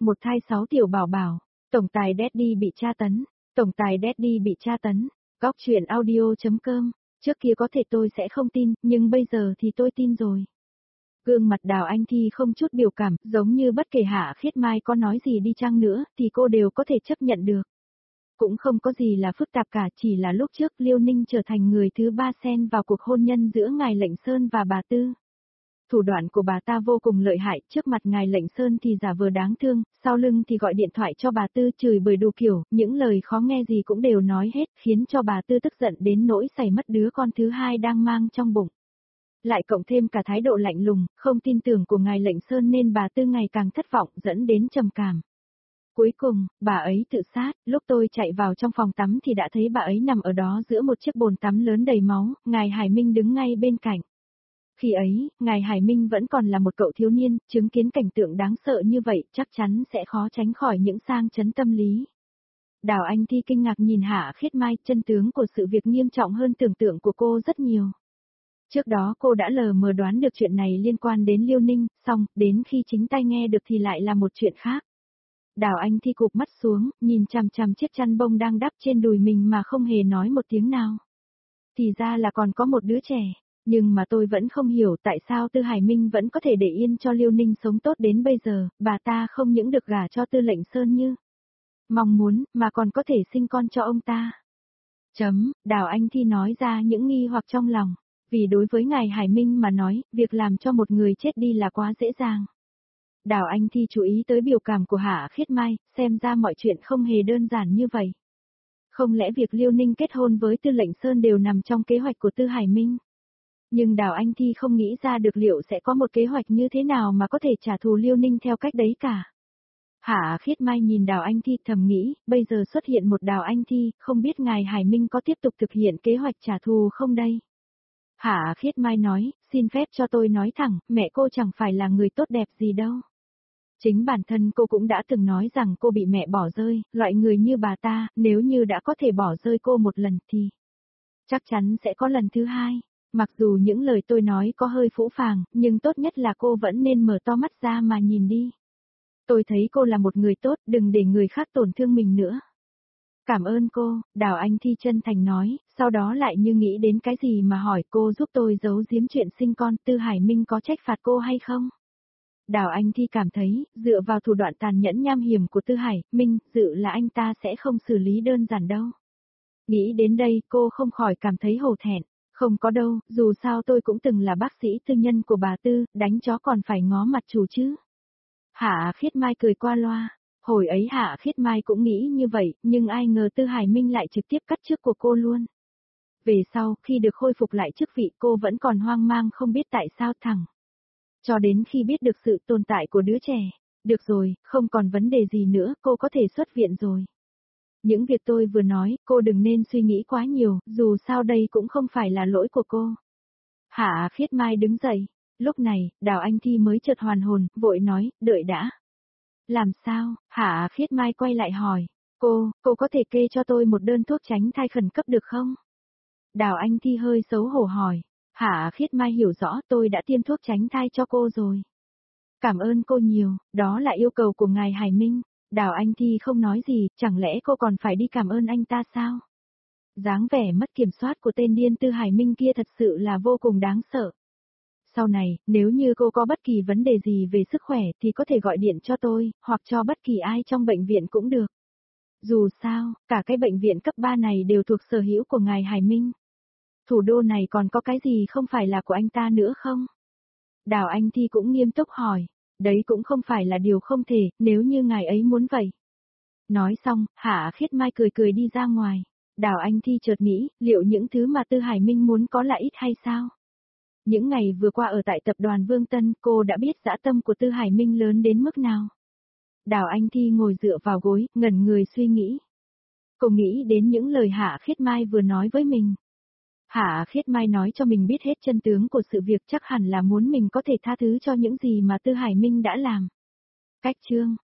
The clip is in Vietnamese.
Một thai 6 tiểu bảo bảo, tổng tài Daddy bị tra tấn, tổng tài Daddy bị tra tấn, góc chuyện audio.com, trước kia có thể tôi sẽ không tin, nhưng bây giờ thì tôi tin rồi. Gương mặt Đào Anh Thi không chút biểu cảm, giống như bất kể Hạ Khiết Mai có nói gì đi chăng nữa, thì cô đều có thể chấp nhận được. Cũng không có gì là phức tạp cả, chỉ là lúc trước Liêu Ninh trở thành người thứ ba xen vào cuộc hôn nhân giữa ngài Lệnh Sơn và bà Tư. Thủ đoạn của bà ta vô cùng lợi hại, trước mặt ngài Lệnh Sơn thì giả vờ đáng thương, sau lưng thì gọi điện thoại cho bà Tư chửi bới đủ kiểu, những lời khó nghe gì cũng đều nói hết, khiến cho bà Tư tức giận đến nỗi xảy mất đứa con thứ hai đang mang trong bụng. Lại cộng thêm cả thái độ lạnh lùng, không tin tưởng của ngài Lệnh Sơn nên bà Tư ngày càng thất vọng dẫn đến trầm cảm. Cuối cùng, bà ấy tự sát, lúc tôi chạy vào trong phòng tắm thì đã thấy bà ấy nằm ở đó giữa một chiếc bồn tắm lớn đầy máu, ngài Hải Minh đứng ngay bên cạnh. Khi ấy, ngài Hải Minh vẫn còn là một cậu thiếu niên, chứng kiến cảnh tượng đáng sợ như vậy chắc chắn sẽ khó tránh khỏi những sang chấn tâm lý. Đào Anh Thi kinh ngạc nhìn Hạ Khiết Mai, chân tướng của sự việc nghiêm trọng hơn tưởng tượng của cô rất nhiều. Trước đó cô đã lờ mờ đoán được chuyện này liên quan đến Liêu Ninh, xong, đến khi chính tai nghe được thì lại là một chuyện khác. Đào Anh Thi cụp mắt xuống, nhìn chằm chằm chiếc chăn bông đang đắp trên đùi mình mà không hề nói một tiếng nào. Thì ra là còn có một đứa trẻ, nhưng mà tôi vẫn không hiểu tại sao Tư Hải Minh vẫn có thể để yên cho Liêu Ninh sống tốt đến bây giờ, bà ta không những được gả cho Tư Lệnh Sơn như mong muốn, mà còn có thể sinh con cho ông ta. Đào Anh Thi nói ra những nghi hoặc trong lòng, vì đối với ngài Hải Minh mà nói, việc làm cho một người chết đi là quá dễ dàng. Đào Anh Thi chú ý tới biểu cảm của Hạ Khiết Mai, xem ra mọi chuyện không hề đơn giản như vậy. Không lẽ việc Liêu Ninh kết hôn với Tư Lệnh Sơn đều nằm trong kế hoạch của Tư Hải Minh? Nhưng Đào Anh Thi không nghĩ ra được liệu sẽ có một kế hoạch như thế nào mà có thể trả thù Liêu Ninh theo cách đấy cả. Hạ Khiết Mai nhìn Đào Anh Thi thầm nghĩ, bây giờ xuất hiện một Đào Anh Thi, không biết ngài Hải Minh có tiếp tục thực hiện kế hoạch trả thù không đây? Hạ Khiết Mai nói, xin phép cho tôi nói thẳng, mẹ cô chẳng phải là người tốt đẹp gì đâu. Chính bản thân cô cũng đã từng nói rằng cô bị mẹ bỏ rơi, loại người như bà ta, nếu như đã có thể bỏ rơi cô một lần thì chắc chắn sẽ có lần thứ hai. Mặc dù những lời tôi nói có hơi phũ phàng, nhưng tốt nhất là cô vẫn nên mở to mắt ra mà nhìn đi. Tôi thấy cô là một người tốt, đừng để người khác tổn thương mình nữa. Cảm ơn cô, Đào Anh Thi chân thành nói, sau đó lại như nghĩ đến cái gì mà hỏi cô giúp tôi giấu giếm chuyện sinh con, Tư Hải Minh có trách phạt cô hay không? Đào Anh Thi cảm thấy, dựa vào thủ đoạn tàn nhẫn nham hiểm của Tư Hải Minh, dự là anh ta sẽ không xử lý đơn giản đâu. Nghĩ đến đây, cô không khỏi cảm thấy hổ thẹn. Không có đâu, dù sao tôi cũng từng là bác sĩ tư nhân của bà Tư, đánh chó còn phải ngó mặt chủ chứ. Hạ Khiết Mai cười qua loa. Hồi ấy Hạ Khiết Mai cũng nghĩ như vậy, nhưng ai ngờ Tư Hải Minh lại trực tiếp cắt chức của cô luôn. Về sau, khi được khôi phục lại chức vị cô vẫn còn hoang mang không biết tại sao thẳng. Cho đến khi biết được sự tồn tại của đứa trẻ. Được rồi, không còn vấn đề gì nữa, cô có thể xuất viện rồi. Những việc tôi vừa nói, cô đừng nên suy nghĩ quá nhiều, dù sao đây cũng không phải là lỗi của cô. Hạ Khiết Mai đứng dậy. Lúc này, Đào Anh Thi mới chợt hoàn hồn, vội nói, đợi đã. Làm sao? Hạ Khiết Mai quay lại hỏi. Cô có thể kê cho tôi một đơn thuốc tránh thai khẩn cấp được không? Đào Anh Thi hơi xấu hổ hỏi. Hạ Khiết Mai hiểu rõ tôi đã tiêm thuốc tránh thai cho cô rồi. Cảm ơn cô nhiều, đó là yêu cầu của ngài Hải Minh. Đào Anh Thi không nói gì, chẳng lẽ cô còn phải đi cảm ơn anh ta sao? Dáng vẻ mất kiểm soát của tên điên Tư Hải Minh kia thật sự là vô cùng đáng sợ. Sau này, nếu như cô có bất kỳ vấn đề gì về sức khỏe thì có thể gọi điện cho tôi, hoặc cho bất kỳ ai trong bệnh viện cũng được. Dù sao, cả cái bệnh viện cấp 3 này đều thuộc sở hữu của ngài Hải Minh. Thủ đô này còn có cái gì không phải là của anh ta nữa không? Đào Anh Thi cũng nghiêm túc hỏi. Đấy cũng không phải là điều không thể, nếu như ngài ấy muốn vậy. Nói xong, Hạ Khiết Mai cười cười đi ra ngoài. Đào Anh Thi chợt nghĩ, liệu những thứ mà Tư Hải Minh muốn có là ít hay sao? Những ngày vừa qua ở tại tập đoàn Vương Tân, cô đã biết dã tâm của Tư Hải Minh lớn đến mức nào. Đào Anh Thi ngồi dựa vào gối, ngẩn người suy nghĩ. Cô nghĩ đến những lời Hạ Khiết Mai vừa nói với mình. Hạ Khiết Mai nói cho mình biết hết chân tướng của sự việc, chắc hẳn là muốn mình có thể tha thứ cho những gì mà Tư Hải Minh đã làm. Cách chương